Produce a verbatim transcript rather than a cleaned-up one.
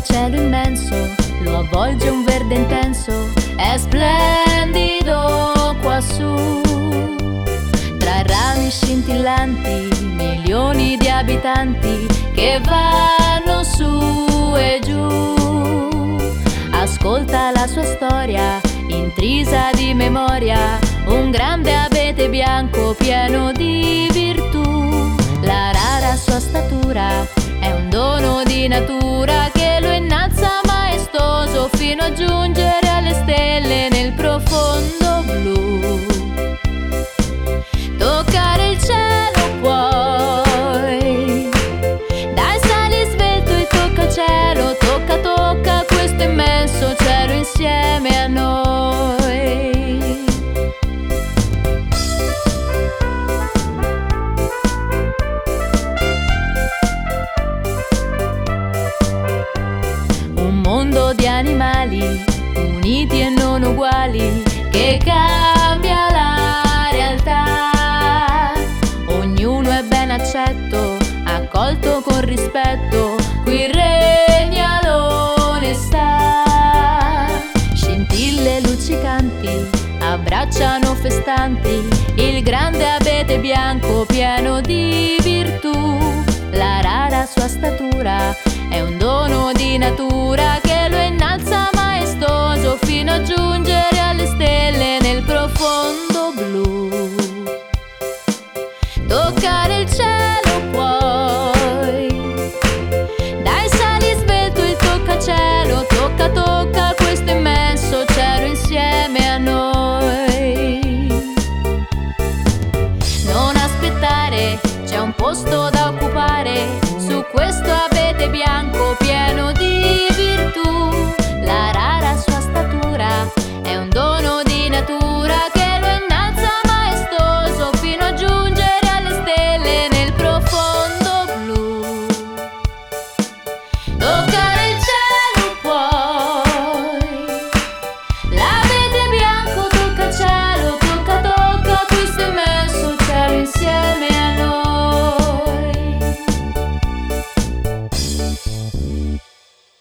il cielo immenso, lo avvolge un verde intenso, è splendido quassù. Tra rami scintillanti, milioni di abitanti che vanno su e giù. Ascolta la sua storia, intrisa di memoria, un grande abete bianco pieno di virtù. La rara sua statura è un dono di natura che lo innalza maestoso fino a giungere alle stelle nel profondo blu. Toccare il cielo puoi, dai sali svelto e tocca il cielo, tocca tocca questo immenso cielo insieme a noi. Un mondo di animali uniti e non uguali che cambia la realtà. Ognuno è ben accetto, accolto con rispetto, qui regna l'onestà. Scintille luccicanti abbracciano festanti il grande abete bianco pieno di virtù. La rara sua statura è un dono di natura che lo innalza maestoso fino a giungere alle stelle nel profondo blu. Toccare il cielo puoi, dai sali svelto il tocca cielo, tocca tocca questo immenso cielo insieme a noi. Non aspettare, c'è un posto da occupare,